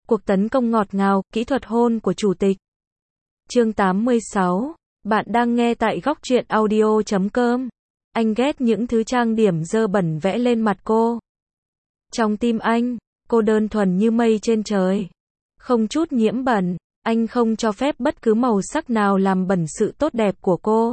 Cuộc tấn công ngọt ngào, kỹ thuật hôn của chủ tịch. Chương 86. Bạn đang nghe tại góc truyện audio.com. Anh ghét những thứ trang điểm dơ bẩn vẽ lên mặt cô. Trong tim anh, cô đơn thuần như mây trên trời. Không chút nhiễm bẩn, anh không cho phép bất cứ màu sắc nào làm bẩn sự tốt đẹp của cô.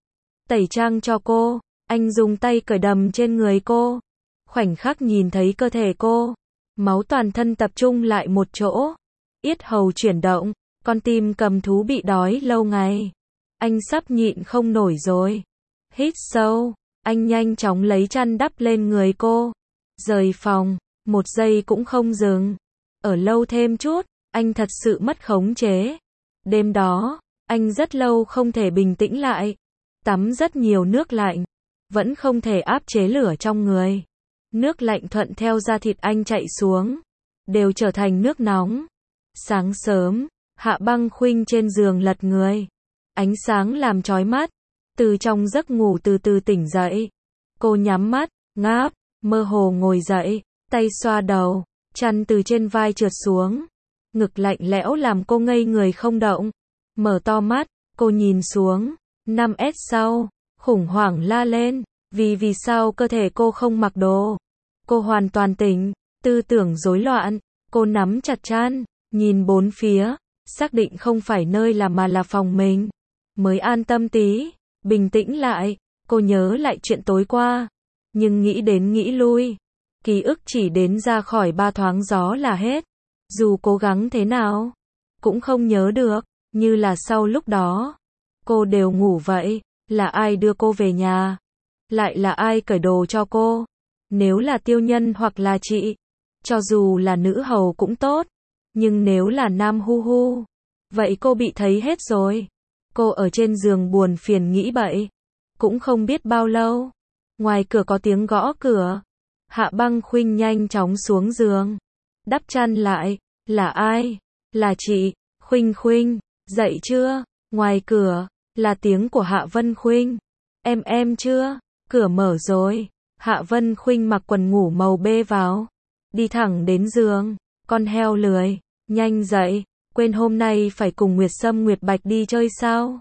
Tẩy trang cho cô, anh dùng tay cởi đầm trên người cô. Khoảnh khắc nhìn thấy cơ thể cô, máu toàn thân tập trung lại một chỗ. Yết hầu chuyển động, con tim cầm thú bị đói lâu ngày. Anh sắp nhịn không nổi rồi. Hít sâu, anh nhanh chóng lấy chăn đắp lên người cô. Rời phòng, một giây cũng không dừng. Ở lâu thêm chút, anh thật sự mất khống chế. Đêm đó, anh rất lâu không thể bình tĩnh lại. Tắm rất nhiều nước lạnh, vẫn không thể áp chế lửa trong người. Nước lạnh thuận theo da thịt anh chạy xuống, đều trở thành nước nóng. Sáng sớm, Hạ Băng Khuynh trên giường lật người. Ánh sáng làm chói mắt, từ trong giấc ngủ từ từ tỉnh dậy. Cô nhắm mắt, ngáp, mơ hồ ngồi dậy, tay xoa đầu, chăn từ trên vai trượt xuống. Ngực lạnh lẽo làm cô ngây người không động. Mở to mắt, cô nhìn xuống. 5S sau, khủng hoảng la lên, vì sao cơ thể cô không mặc đồ. Cô hoàn toàn tỉnh, tư tưởng rối loạn, cô nắm chặt chăn, nhìn bốn phía, xác định không phải nơi làm mà là phòng mình. Mới an tâm tí, bình tĩnh lại, cô nhớ lại chuyện tối qua. Nhưng nghĩ đến nghĩ lui, ký ức chỉ đến ra khỏi 3 thoáng gió là hết. Dù cố gắng thế nào, cũng không nhớ được, như là sau lúc đó. Cô đều ngủ vậy, là ai đưa cô về nhà? Lại là ai cởi đồ cho cô? Nếu là Tiêu Nhân hoặc là chị, cho dù là nữ hầu cũng tốt, nhưng nếu là nam hu hu, vậy cô bị thấy hết rồi. Cô ở trên giường buồn phiền nghĩ bậy, cũng không biết bao lâu, ngoài cửa có tiếng gõ cửa. Hạ Băng Khuynh nhanh chóng xuống giường, đắp chăn lại. Là ai? Là chị. Khuynh Khuynh, dậy chưa? Ngoài cửa là tiếng của Hạ Vân Khuynh. Em chưa? Cửa mở rồi. Hạ Vân Khuynh mặc quần ngủ màu bê vào, đi thẳng đến giường. Con heo lười, nhanh dậy, quên hôm nay phải cùng Nguyệt Sâm Nguyệt Bạch đi chơi sao?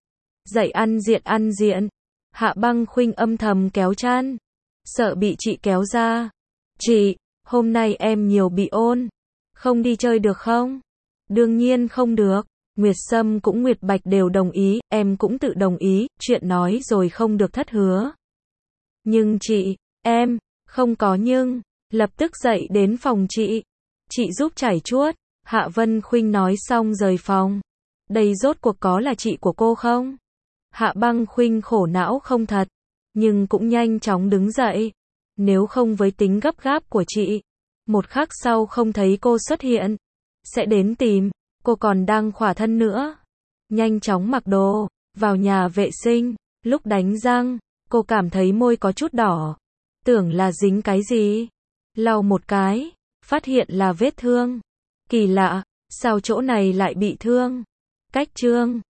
Dậy ăn diện. Hạ Băng Khuynh âm thầm kéo chăn, sợ bị chị kéo ra. Chị, hôm nay em nhiều bị ôn, không đi chơi được không? Đương nhiên không được. Nguyệt Sâm cũng Nguyệt Bạch đều đồng ý, em cũng tự đồng ý, chuyện nói rồi không được thất hứa. Nhưng chị, em, không có nhưng, lập tức dậy đến phòng chị. Chị giúp chải chuốt. Hạ Vân Khuynh nói xong rời phòng. Đây rốt cuộc có là chị của cô không? Hạ Băng Khuynh khổ não không thật, nhưng cũng nhanh chóng đứng dậy. Nếu không với tính gấp gáp của chị, một khắc sau không thấy cô xuất hiện, sẽ đến tìm. Cô còn đang khỏa thân nữa. Nhanh chóng mặc đồ, vào nhà vệ sinh. Lúc đánh răng, cô cảm thấy môi có chút đỏ. Tưởng là dính cái gì. Lau một cái, phát hiện là vết thương. Kỳ lạ, sao chỗ này lại bị thương? Cách trương,